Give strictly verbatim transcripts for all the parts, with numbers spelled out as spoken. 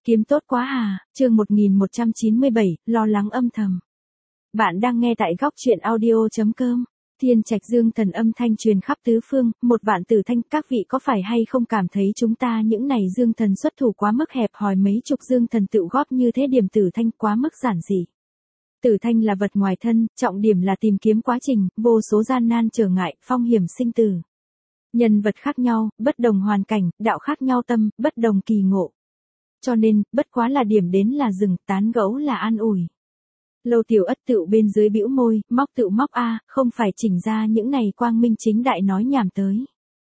Kiếm tốt quá à, chương một nghìn một trăm chín mươi bảy, lo lắng âm thầm. Bạn đang nghe tại góc truyện audio.com. Thiên Trạch Dương Thần âm thanh truyền khắp tứ phương, một vạn tử thanh, các vị có phải hay không cảm thấy chúng ta những này Dương Thần xuất thủ quá mức hẹp hòi, mấy chục Dương Thần tự góp như thế điểm tử thanh quá mức giản dị. Tử thanh là vật ngoài thân, trọng điểm là tìm kiếm quá trình, vô số gian nan trở ngại, phong hiểm sinh tử. Nhân vật khác nhau, bất đồng hoàn cảnh, đạo khác nhau tâm, bất đồng kỳ ngộ. Cho nên, bất quá là điểm đến là dừng, tán gẫu là an ủi. Lâu Tiểu Ất tựu bên dưới bĩu môi, móc tựu móc a, không phải chỉnh ra những này quang minh chính đại nói nhảm tới.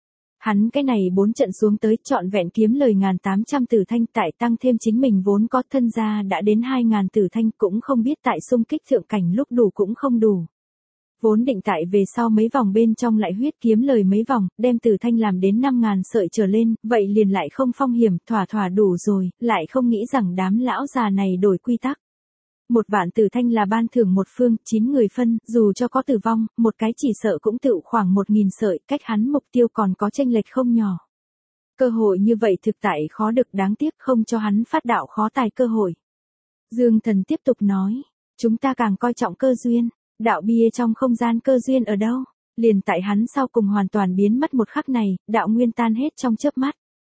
Hắn cái này bốn trận xuống tới trọn vẹn kiếm lời ngàn tám trăm tử thanh, tại tăng thêm chính mình vốn có thân gia đã đến hai ngàn tử thanh, cũng không biết tại xung kích thượng cảnh lúc đủ cũng không đủ. Vốn định tại về sau mấy vòng bên trong lại huyết kiếm lời mấy vòng, đem tử thanh làm đến năm ngàn sợi trở lên, vậy liền lại không phong hiểm, thỏa thỏa đủ rồi, lại không nghĩ rằng đám lão già này đổi quy tắc. Một vạn tử thanh là ban thưởng một phương, chín người phân, dù cho có tử vong, một cái chỉ sợ cũng tự khoảng một nghìn sợi, cách hắn mục tiêu còn có chênh lệch không nhỏ. Cơ hội như vậy thực tại khó được, đáng tiếc không cho hắn phát đạo khó tài cơ hội. Dương Thần tiếp tục nói, chúng ta càng coi trọng cơ duyên. Đạo bia trong không gian cơ duyên ở đâu? Liền tại hắn sau cùng hoàn toàn biến mất một khắc này, đạo nguyên tan hết trong chớp mắt.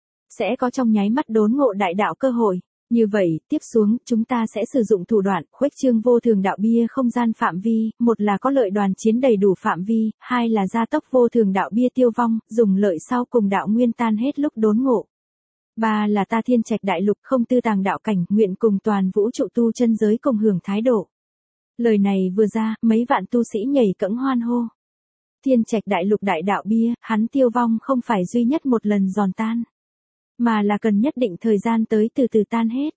Sẽ có trong nháy mắt đốn ngộ đại đạo cơ hội. Như vậy, tiếp xuống, chúng ta sẽ sử dụng thủ đoạn, khuếch trương vô thường đạo bia không gian phạm vi, một là có lợi đoàn chiến đầy đủ phạm vi, hai là gia tốc vô thường đạo bia tiêu vong, dùng lợi sau cùng đạo nguyên tan hết lúc đốn ngộ. Ba là ta Thiên Trạch đại lục không tư tàng đạo cảnh, nguyện cùng toàn vũ trụ tu chân giới cùng hưởng thái độ. Lời này vừa ra, mấy vạn tu sĩ nhảy cẫng hoan hô. Thiên Trạch đại lục đại đạo bia, hắn tiêu vong không phải duy nhất một lần giòn tan, mà là cần nhất định thời gian tới từ từ tan hết.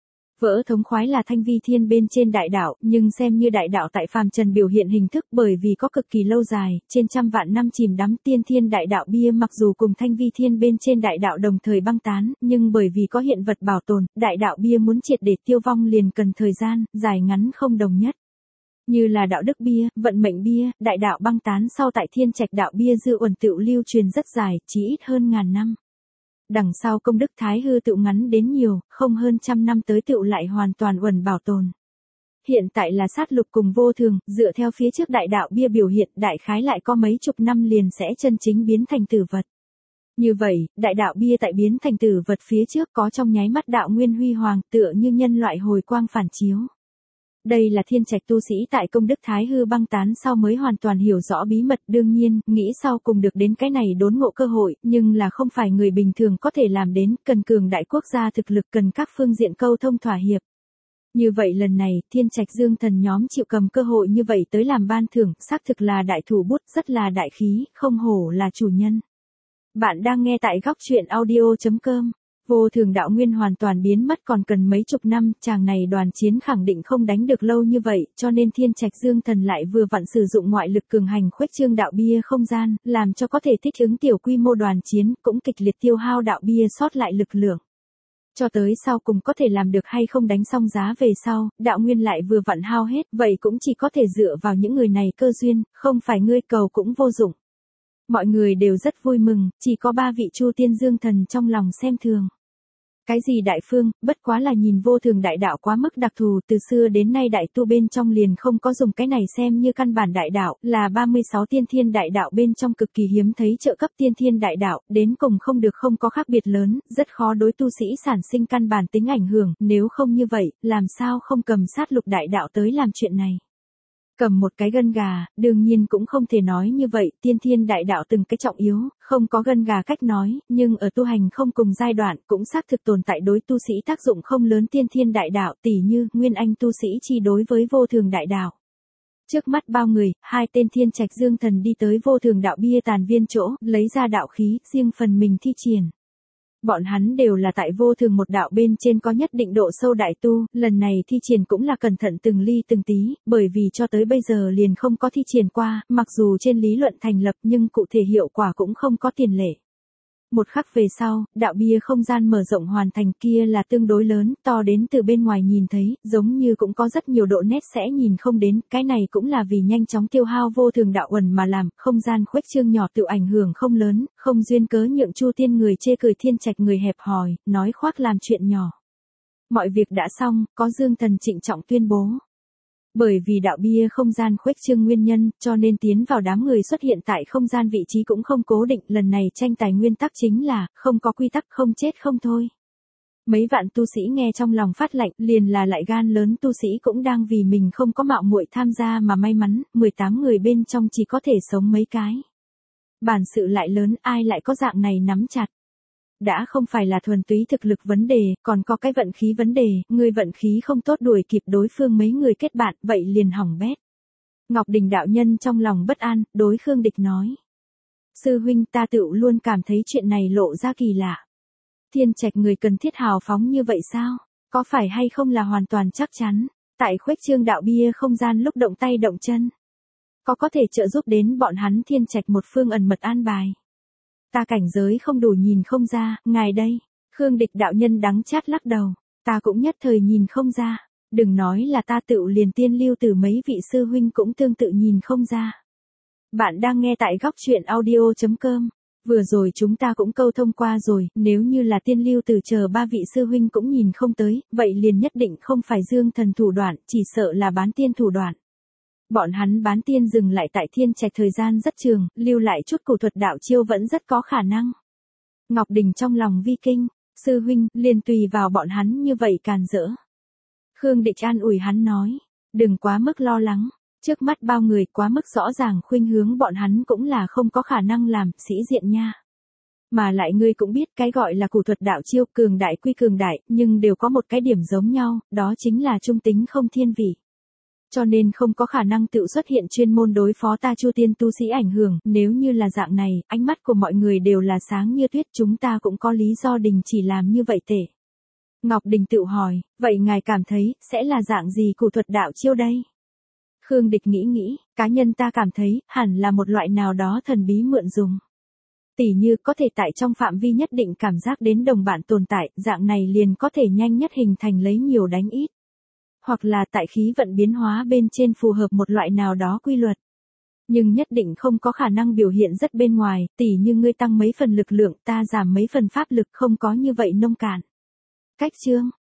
Vỡ thống khoái là thanh vi thiên bên trên đại đạo, nhưng xem như đại đạo tại phàm trần biểu hiện hình thức, bởi vì có cực kỳ lâu dài, trên trăm vạn năm chìm đắm tiên thiên đại đạo bia mặc dù cùng thanh vi thiên bên trên đại đạo đồng thời băng tán, nhưng bởi vì có hiện vật bảo tồn, đại đạo bia muốn triệt để tiêu vong liền cần thời gian, dài ngắn không đồng nhất. Như là đạo đức bia, vận mệnh bia, đại đạo băng tán sau tại Thiên Trạch đạo bia dư uẩn tựu lưu truyền rất dài, chỉ ít hơn ngàn năm. Đằng sau công đức thái hư tựu ngắn đến nhiều, không hơn trăm năm tới tựu lại hoàn toàn uẩn bảo tồn. Hiện tại là sát lục cùng vô thường, dựa theo phía trước đại đạo bia biểu hiện, đại khái lại có mấy chục năm liền sẽ chân chính biến thành tử vật. Như vậy, đại đạo bia tại biến thành tử vật phía trước có trong nháy mắt đạo nguyên huy hoàng, tựa như nhân loại hồi quang phản chiếu. Đây là Thiên Trạch tu sĩ tại công đức thái hư băng tán sau mới hoàn toàn hiểu rõ bí mật, đương nhiên, nghĩ sau cùng được đến cái này đốn ngộ cơ hội, nhưng là không phải người bình thường có thể làm đến, cần cường đại quốc gia thực lực, cần các phương diện câu thông thỏa hiệp. Như vậy lần này, Thiên Trạch Dương Thần nhóm chịu cầm cơ hội như vậy tới làm ban thưởng, xác thực là đại thủ bút, rất là đại khí, không hổ là chủ nhân. Bạn đang nghe tại góc truyện audio.com. Vô thường đạo nguyên hoàn toàn biến mất còn cần mấy chục năm, chàng này đoàn chiến khẳng định không đánh được lâu như vậy, cho nên Thiên Trạch Dương Thần lại vừa vặn sử dụng ngoại lực cường hành khuếch trương đạo bia không gian, làm cho có thể thích ứng tiểu quy mô đoàn chiến, cũng kịch liệt tiêu hao đạo bia sót lại lực lượng. Cho tới sau cùng có thể làm được hay không đánh xong giá về sau, đạo nguyên lại vừa vặn hao hết, vậy cũng chỉ có thể dựa vào những người này cơ duyên, không phải ngươi cầu cũng vô dụng. Mọi người đều rất vui mừng, chỉ có ba vị Chu Tiên Dương Thần trong lòng xem thường. Cái gì đại phương, bất quá là nhìn vô thường đại đạo quá mức đặc thù, từ xưa đến nay đại tu bên trong liền không có dùng cái này xem như căn bản đại đạo, là ba mươi sáu tiên thiên đại đạo bên trong cực kỳ hiếm thấy trợ cấp tiên thiên đại đạo, đến cùng không được không có khác biệt lớn, rất khó đối tu sĩ sản sinh căn bản tính ảnh hưởng, nếu không như vậy, làm sao không cầm sát lục đại đạo tới làm chuyện này. Cầm một cái gân gà, đương nhiên cũng không thể nói như vậy, tiên thiên đại đạo từng cái trọng yếu, không có gân gà cách nói, nhưng ở tu hành không cùng giai đoạn cũng xác thực tồn tại đối tu sĩ tác dụng không lớn tiên thiên đại đạo, tỉ như Nguyên Anh tu sĩ chi đối với vô thường đại đạo. Trước mắt bao người, hai tên Thiên Trạch Dương Thần đi tới vô thường đạo bia tàn viên chỗ, lấy ra đạo khí, riêng phần mình thi triển. Bọn hắn đều là tại vô thường một đạo bên trên có nhất định độ sâu đại tu, lần này thi triển cũng là cẩn thận từng ly từng tí, bởi vì cho tới bây giờ liền không có thi triển qua, mặc dù trên lý luận thành lập nhưng cụ thể hiệu quả cũng không có tiền lệ. Một khắc về sau, đạo bia không gian mở rộng hoàn thành kia là tương đối lớn, to đến từ bên ngoài nhìn thấy, giống như cũng có rất nhiều độ nét sẽ nhìn không đến, cái này cũng là vì nhanh chóng tiêu hao vô thường đạo uẩn mà làm, không gian khuếch trương nhỏ tự ảnh hưởng không lớn, không duyên cớ nhượng Chu Tiên người chê cười Thiên Trạch người hẹp hòi, nói khoác làm chuyện nhỏ. Mọi việc đã xong, có Dương Thần trịnh trọng tuyên bố. Bởi vì đạo bia không gian khuếch trương nguyên nhân, cho nên tiến vào đám người xuất hiện tại không gian vị trí cũng không cố định, lần này tranh tài nguyên tắc chính là, không có quy tắc không chết không thôi. Mấy vạn tu sĩ nghe trong lòng phát lạnh, liền là lại gan lớn tu sĩ cũng đang vì mình không có mạo muội tham gia mà may mắn, mười tám người bên trong chỉ có thể sống mấy cái. Bản sự lại lớn, ai lại có dạng này nắm chặt. Đã không phải là thuần túy thực lực vấn đề, còn có cái vận khí vấn đề, người vận khí không tốt đuổi kịp đối phương mấy người kết bạn, vậy liền hỏng bét. Ngọc Đình đạo nhân trong lòng bất an, đối Khương Địch nói. Sư huynh, ta tự luôn cảm thấy chuyện này lộ ra kỳ lạ. Thiên Trạch người cần thiết hào phóng như vậy sao? Có phải hay không là hoàn toàn chắc chắn? Tại khuếch trương đạo bia không gian lúc động tay động chân. Có có thể trợ giúp đến bọn hắn Thiên Trạch một phương ẩn mật an bài. Ta cảnh giới không đủ nhìn không ra, ngài đây. Khương Địch đạo nhân đắng chát lắc đầu. Ta cũng nhất thời nhìn không ra. Đừng nói là ta tự liền tiên lưu từ mấy vị sư huynh cũng tương tự nhìn không ra. Bạn đang nghe tại góc truyện audio chấm com. Vừa rồi chúng ta cũng câu thông qua rồi, nếu như là tiên lưu từ chờ ba vị sư huynh cũng nhìn không tới, vậy liền nhất định không phải Dương Thần thủ đoạn, chỉ sợ là bán tiên thủ đoạn. Bọn hắn bán tiên dừng lại tại Thiên Trạch thời gian rất trường, lưu lại chút cổ thuật đạo chiêu vẫn rất có khả năng. Ngọc Đình trong lòng vi kinh, sư huynh, liền tùy vào bọn hắn như vậy càn rỡ. Khương Địch an ủi hắn nói, đừng quá mức lo lắng. Trước mắt bao người quá mức rõ ràng khuynh hướng bọn hắn cũng là không có khả năng làm sĩ diện nha. Mà lại ngươi cũng biết cái gọi là cổ thuật đạo chiêu cường đại quy cường đại, nhưng đều có một cái điểm giống nhau, đó chính là trung tính không thiên vị. Cho nên không có khả năng tự xuất hiện chuyên môn đối phó ta Chu Tiên tu sĩ ảnh hưởng, nếu như là dạng này, ánh mắt của mọi người đều là sáng như tuyết, chúng ta cũng có lý do đình chỉ làm như vậy tệ. Ngọc Đình tự hỏi, vậy ngài cảm thấy, sẽ là dạng gì cổ thuật đạo chiêu đây? Khương Địch nghĩ nghĩ, cá nhân ta cảm thấy, hẳn là một loại nào đó thần bí mượn dùng. Tỉ như có thể tại trong phạm vi nhất định cảm giác đến đồng bạn tồn tại, dạng này liền có thể nhanh nhất hình thành lấy nhiều đánh ít. Hoặc là tại khí vận biến hóa bên trên phù hợp một loại nào đó quy luật. Nhưng nhất định không có khả năng biểu hiện rất bên ngoài, tỉ như ngươi tăng mấy phần lực lượng ta giảm mấy phần pháp lực không có như vậy nông cạn. Cách chương,